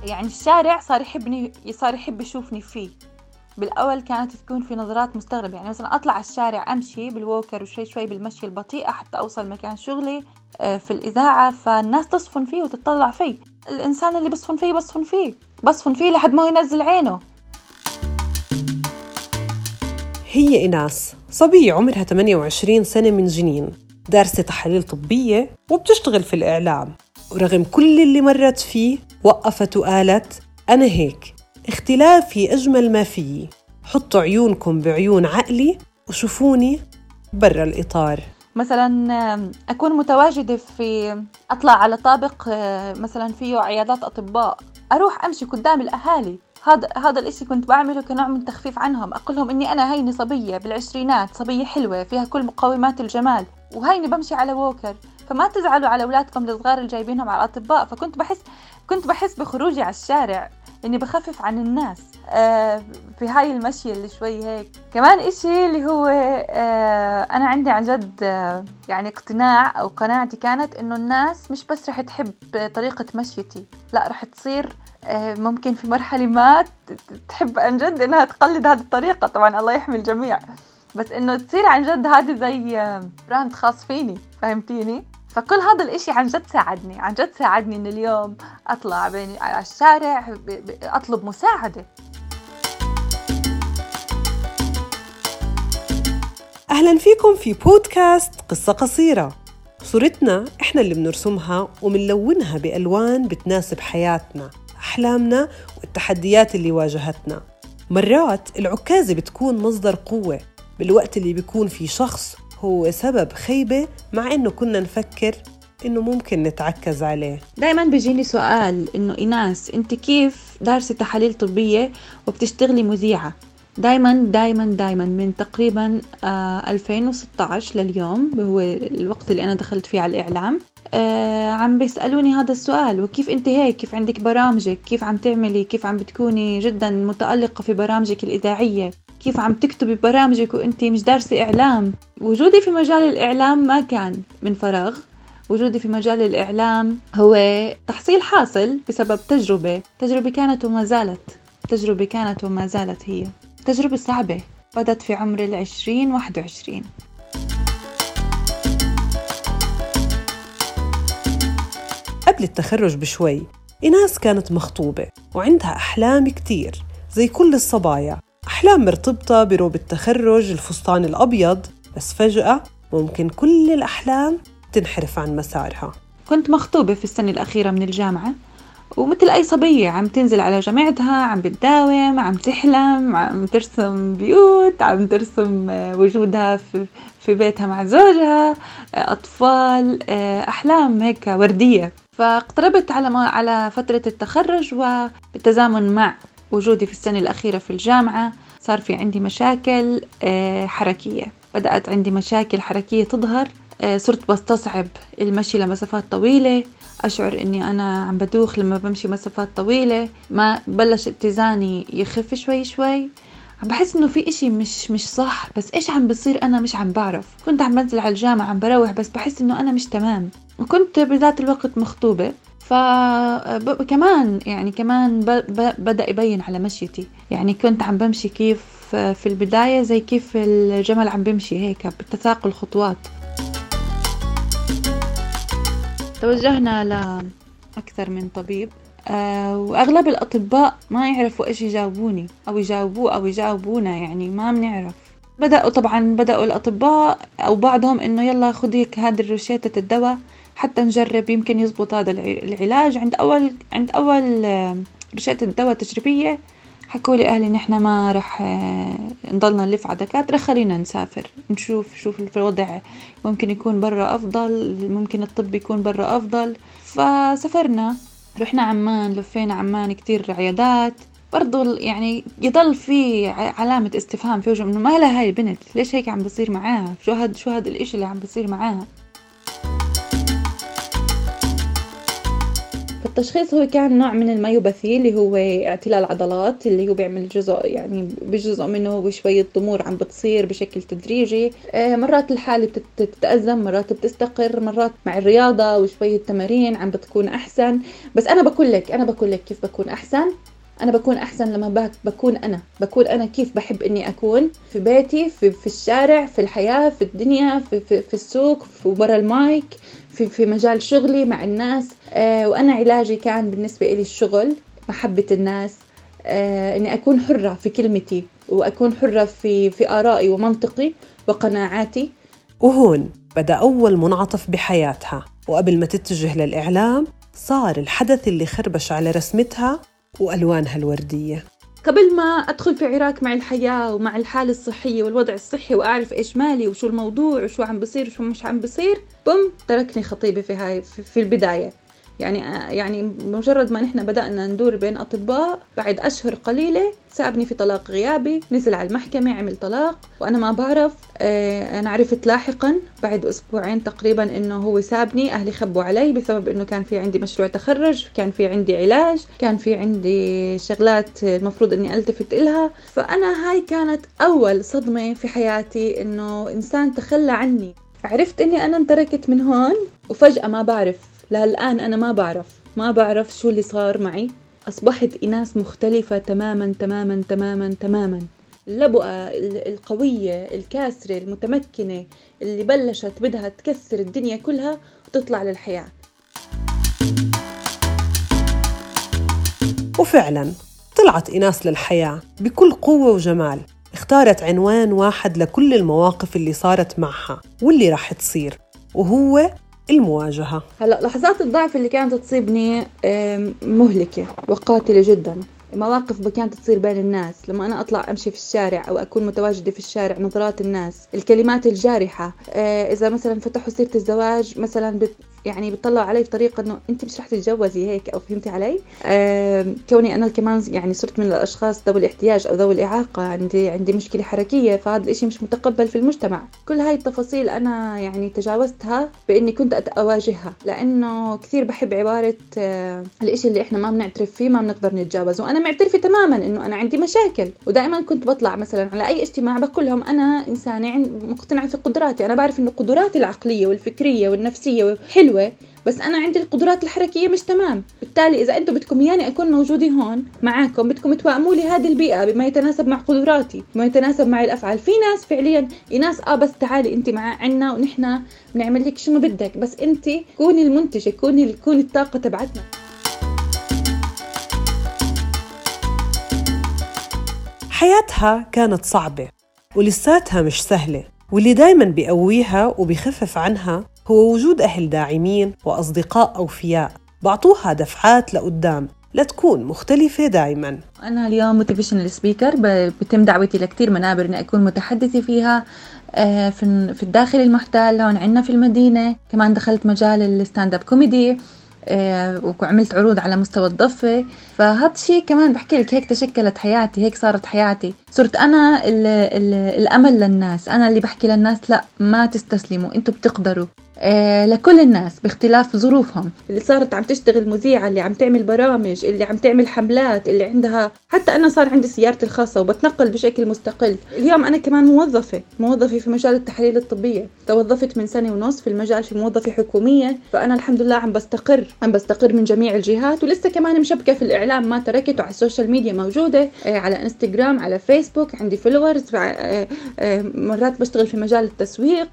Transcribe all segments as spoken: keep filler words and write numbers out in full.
يعني الشارع صار يحبني، صار يحب يشوفني فيه. بالأول كانت تكون في نظرات مستغربة، يعني مثلا أطلع على الشارع أمشي بالووكر وشوي شوي بالمشي البطيئة حتى أوصل مكان شغلي في الإذاعة، فالناس تصفن فيه وتطلع فيه. الإنسان اللي بصفن فيه بصفن فيه بصفن فيه لحد ما ينزل عينه. هي إناس صبية عمرها ثمانية وعشرين سنة من جنين، دارسة تحاليل طبية وبتشتغل في الإعلام، ورغم كل اللي مرت فيه وقفت وقالت أنا هيك، اختلافي أجمل ما فيي، حطوا عيونكم بعيون عقلي وشوفوني برا الإطار. مثلا أكون متواجدة في، أطلع على طابق مثلا فيه عيادات أطباء، أروح أمشي قدام الأهالي. هذا هذا الإشي كنت بعمله كنوع من تخفيف عنهم، أقول لهم إني أنا هيني صبية بالعشرينات، صبية حلوة فيها كل مقومات الجمال، وهيني بمشي على ووكر، فما تزعلوا على أولادكم الصغار اللي جايبينهم على الأطباء. فكنت بحس كنت بحس بخروجي على الشارع إني بخفف عن الناس آه في هاي المشي اللي شوي هيك. كمان إشي اللي هو آه أنا عندي عن جد آه يعني اقتناع أو قناعتي كانت إنه الناس مش بس رح تحب طريقة مشيتي، لا رح تصير آه ممكن في مرحلة ما تحب عن جد إنها تقلد هذه الطريقة. طبعا الله يحمي الجميع، بس إنه تصير عن جد هذه زي آه براند خاص فيني، فهمتيني؟ فكل هذا الاشي عن جد ساعدني، عن جد ساعدني ان اليوم اطلع بين على الشارع اطلب مساعدة. اهلا فيكم في بودكاست قصة قصيرة. صورتنا احنا اللي بنرسمها ومنلونها بألوان بتناسب حياتنا، احلامنا والتحديات اللي واجهتنا. مرات العكازة بتكون مصدر قوة بالوقت اللي بيكون في شخص هو سبب خيبة، مع إنه كنا نفكر إنه ممكن نتعكز عليه. دايماً بيجيني سؤال إنه إيناس أنت كيف دارسة تحاليل طبية وبتشتغلي مذيعة؟ دايماً دايماً دايماً من تقريباً آه ألفين وستة عشر لليوم، هو الوقت اللي أنا دخلت فيه على الإعلام، آه عم بيسألوني هذا السؤال، وكيف أنت هيك، كيف عندك برامجك، كيف عم تعملي، كيف عم بتكوني جداً متألقة في برامجك الإذاعية، كيف عم تكتبي برامجك وانت مش دارسة إعلام. وجودي في مجال الإعلام ما كان من فراغ، وجودي في مجال الإعلام هو تحصيل حاصل بسبب تجربة تجربة كانت وما زالت تجربة كانت وما زالت هي تجربة صعبة بدأت في عمر العشرين واحد وعشرين. قبل التخرج بشوي إناس كانت مخطوبة وعندها أحلام كتير زي كل الصبايا، أحلام مرتبطة بروب التخرج، الفستان الأبيض، بس فجأة ممكن كل الأحلام تنحرف عن مسارها. كنت مخطوبة في السنة الأخيرة من الجامعة، ومثل أي صبية عم تنزل على جامعتها، عم بتداوم، عم تحلم، عم ترسم بيوت، عم ترسم وجودها في, في بيتها مع زوجها، أطفال، أحلام هيك وردية. فاقتربت على على فترة التخرج، وبالتزامن مع وجودي في السنة الأخيرة في الجامعة صار في عندي مشاكل حركية، بدأت عندي مشاكل حركية تظهر، صرت بستصعب المشي لمسافات طويلة، أشعر أني أنا عم بدوخ لما بمشي مسافات طويلة، ما بلش اتزاني يخف شوي شوي، عم بحس إنه في إشي مش مش صح، بس إيش عم بصير أنا مش عم بعرف. كنت عم بنزل على الجامعة عم بروح، بس بحس إنه أنا مش تمام، وكنت بذات الوقت مخطوبة، فكمان يعني كمان ب... ب... بدأ يبين على مشيتي. يعني كنت عم بمشي كيف في البداية زي كيف الجمل عم بمشي هيك بتساقل الخطوات. توجهنا لأكثر من طبيب، أه وأغلب الأطباء ما يعرفوا إيش يجاوبوني أو يجاوبوه أو يجاوبونا، يعني ما بنعرف. بدأوا طبعا بدأوا الأطباء أو بعضهم إنه يلا خديك هذه الروشتة الدواء حتى نجرب يمكن يزبط هذا العلاج. عند أول عند أول روشتة الدواء تجريبية حكوا لي أهلي نحن ما رح نضلنا نلف على دكاترة، خلينا نسافر نشوف شوف الوضع، ممكن يكون برا أفضل، ممكن الطب يكون برا أفضل. فسافرنا، رحنا عمان، لفينا عمان كتير عيادات، برضو يعني يضل في علامة استفهام في وجهه إنه ما لها هاي البنت، ليش هيك عم بصير معاها، شو هاد شو هاد الإشي اللي عم بصير معاها. فالتشخيص هو كان نوع من الميوباثي اللي هو اعتلال عضلات، اللي هو بيعمل جزء يعني بجزء منه وشوية ضمور عم بتصير بشكل تدريجي. مرات الحالة بتتأزم، مرات بتستقر، مرات مع الرياضة وشوية تمارين عم بتكون أحسن. بس أنا بقول لك أنا بقول لك كيف بكون أحسن. أنا بكون أحسن لما بكون أنا بكون أنا كيف بحب إني أكون في بيتي، في, في الشارع، في الحياة، في الدنيا، في, في, في السوق، في برا المايك، في, في مجال شغلي مع الناس. آه وأنا علاجي كان بالنسبة إلي الشغل، محبة الناس، آه إني أكون حرة في كلمتي، وأكون حرة في, في آرائي ومنطقي وقناعاتي. وهون بدأ أول منعطف بحياتها، وقبل ما تتجه للإعلام صار الحدث اللي خربش على رسمتها وألوانها الوردية. قبل ما أدخل في عراك مع الحياة ومع الحالة الصحية والوضع الصحي وأعرف إيش مالي وشو الموضوع وشو عم بصير وشو مش عم بصير، بوم تركني خطيبي في هاي في البداية. يعني يعني مجرد ما نحن بدأنا ندور بين أطباء، بعد أشهر قليلة سابني في طلاق غيابي، نزل على المحكمة عمل طلاق وأنا ما بعرف. آه أنا عرفت لاحقا بعد أسبوعين تقريبا إنه هو سابني. أهلي خبوا علي بسبب إنه كان في عندي مشروع تخرج، كان في عندي علاج، كان في عندي شغلات المفروض إني ألتفت إلها. فأنا هاي كانت أول صدمة في حياتي، إنه إنسان تخلى عني. عرفت إني أنا انتركت من هون، وفجأة ما بعرف لهالآن أنا ما بعرف ما بعرف شو اللي صار معي. أصبحت إناس مختلفة تماماً تماماً تماماً تماماً. اللبؤة القوية الكاسرة المتمكنة اللي بلشت بدها تكسر الدنيا كلها وتطلع للحياة. وفعلاً طلعت إناس للحياة بكل قوة وجمال. اختارت عنوان واحد لكل المواقف اللي صارت معها واللي راح تصير، وهو المواجهة. هلأ لحظات الضعف اللي كانت تصيبني مهلكة وقاتلة جدا. مواقف كانت تصير بين الناس، لما أنا أطلع أمشي في الشارع أو أكون متواجدة في الشارع، نظرات الناس، الكلمات الجارحة. إذا مثلا فتحوا سيرة الزواج مثلا بت يعني بتطلعوا علي بطريقة إنه أنت مش رح تتجوزي هيك، أو فهمتي علي؟ آه كوني أنا كمان يعني صرت من الأشخاص ذوي الاحتياج أو ذوي الإعاقة، عندي عندي مشكلة حركية، فهذا الإشي مش متقبل في المجتمع. كل هاي التفاصيل أنا يعني تجاوزتها بإني كنت أواجهها، لأنه كثير بحب عبارة آه الإشي اللي إحنا ما بنعترف فيه ما بنقدر نتجاوزه. وأنا معترفة تماما إنه أنا عندي مشاكل، ودائما كنت بطلع مثلا على أي اجتماع بقول لهم أنا إنسانة مقتنعة في قدراتي. أنا بعرف إنه قدراتي العقلية والفكرية والنفسية حلوة، بس أنا عندي القدرات الحركية مش تمام. بالتالي إذا أنتم بدكم ياني أكون موجودة هون معاكم، بدكم توائموا لي هذه البيئة بما يتناسب مع قدراتي، بما يتناسب مع الأفعال. في ناس فعليا ناس آه بس تعالي أنت مع عنا ونحن بنعمل لك شنو بدك، بس أنت كوني المنتجة، كوني كوني الطاقة تبعتنا. حياتها كانت صعبة ولساتها مش سهلة، واللي دايماً بيقويها وبيخفف عنها هو وجود أهل داعمين وأصدقاء أوفياء بعطوها دفعات لقدام لتكون مختلفة دايماً. أنا اليوم موتيفيشنال سبيكر، بتم دعوتي لكتير منابر إني أكون متحدثة فيها في الداخل المحتل هون عنا في المدينة. كمان دخلت مجال الستاند اب كوميدي وعملت عروض على مستوى الضفة. فهذا الشيء كمان بحكي لك هيك تشكلت حياتي، هيك صارت حياتي. صرت أنا ال ال الأمل للناس، أنا اللي بحكي للناس لا ما تستسلموا، أنتوا بتقدروا. آه لكل الناس باختلاف ظروفهم. اللي صارت عم تشتغل مذيعة، اللي عم تعمل برامج، اللي عم تعمل حملات، اللي عندها، حتى أنا صار عندي سيارتي الخاصة وبتنقل بشكل مستقل. اليوم أنا كمان موظفة موظفة في مجال التحاليل الطبية. توظفت من سنة ونص في المجال في موظفة حكومية. فأنا الحمد لله عم بستقر عم بستقر من جميع الجهات، ولسه كمان مشبكة في الإعلام ما تركت، وعلى السوشيال ميديا موجودة، آه على انستغرام، على فيسبوك، عندي فولورز. آه آه مرات بشتغل في مجال التسويق.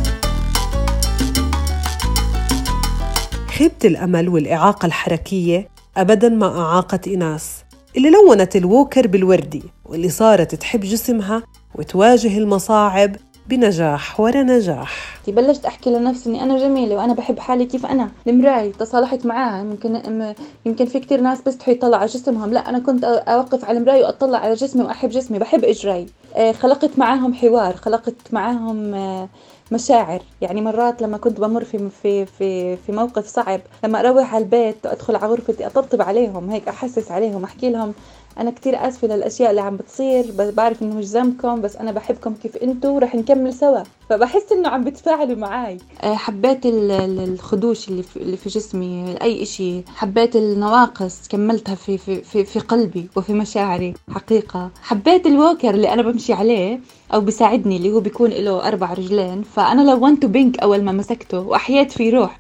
خيبة الأمل والإعاقة الحركية أبداً ما أعاقت إناس اللي لونت الووكر بالوردي، واللي صارت تحب جسمها وتواجه المصاعب بنجاح ورا نجاح. بلشت أحكي لنفسي إني أنا جميلة وأنا بحب حالي كيف أنا. المراية تصالحت معاها. يمكن يمكن في كتير ناس بيستحوا يطلعوا على جسمهم، لا أنا كنت أوقف على المراية وأطلع على جسمي وأحب جسمي، بحب إجراي. خلقت معاهم حوار، خلقت معاهم مشاعر. يعني مرات لما كنت بمر في في في في موقف صعب، لما اروح على البيت وادخل على غرفتي اطبطب عليهم، هيك احسس عليهم، احكي لهم أنا كتير آسفة للأشياء اللي عم بتصير، بس بعرف إنه مش ذنبكم، بس أنا بحبكم كيف أنتوا، رح نكمل سوا. فبحس إنه عم بتفاعلوا معاي. أه، حبيت ال- ال- الخدوش اللي في, اللي في جسمي، أي إشي. حبيت النواقص، كملتها في, في, في, في قلبي وفي مشاعري حقيقة. حبيت الووكر اللي أنا بمشي عليه أو بيساعدني، اللي هو بيكون له أربع رجلين، فأنا لونته بينك أول ما مسكته وأحييت فيه روح.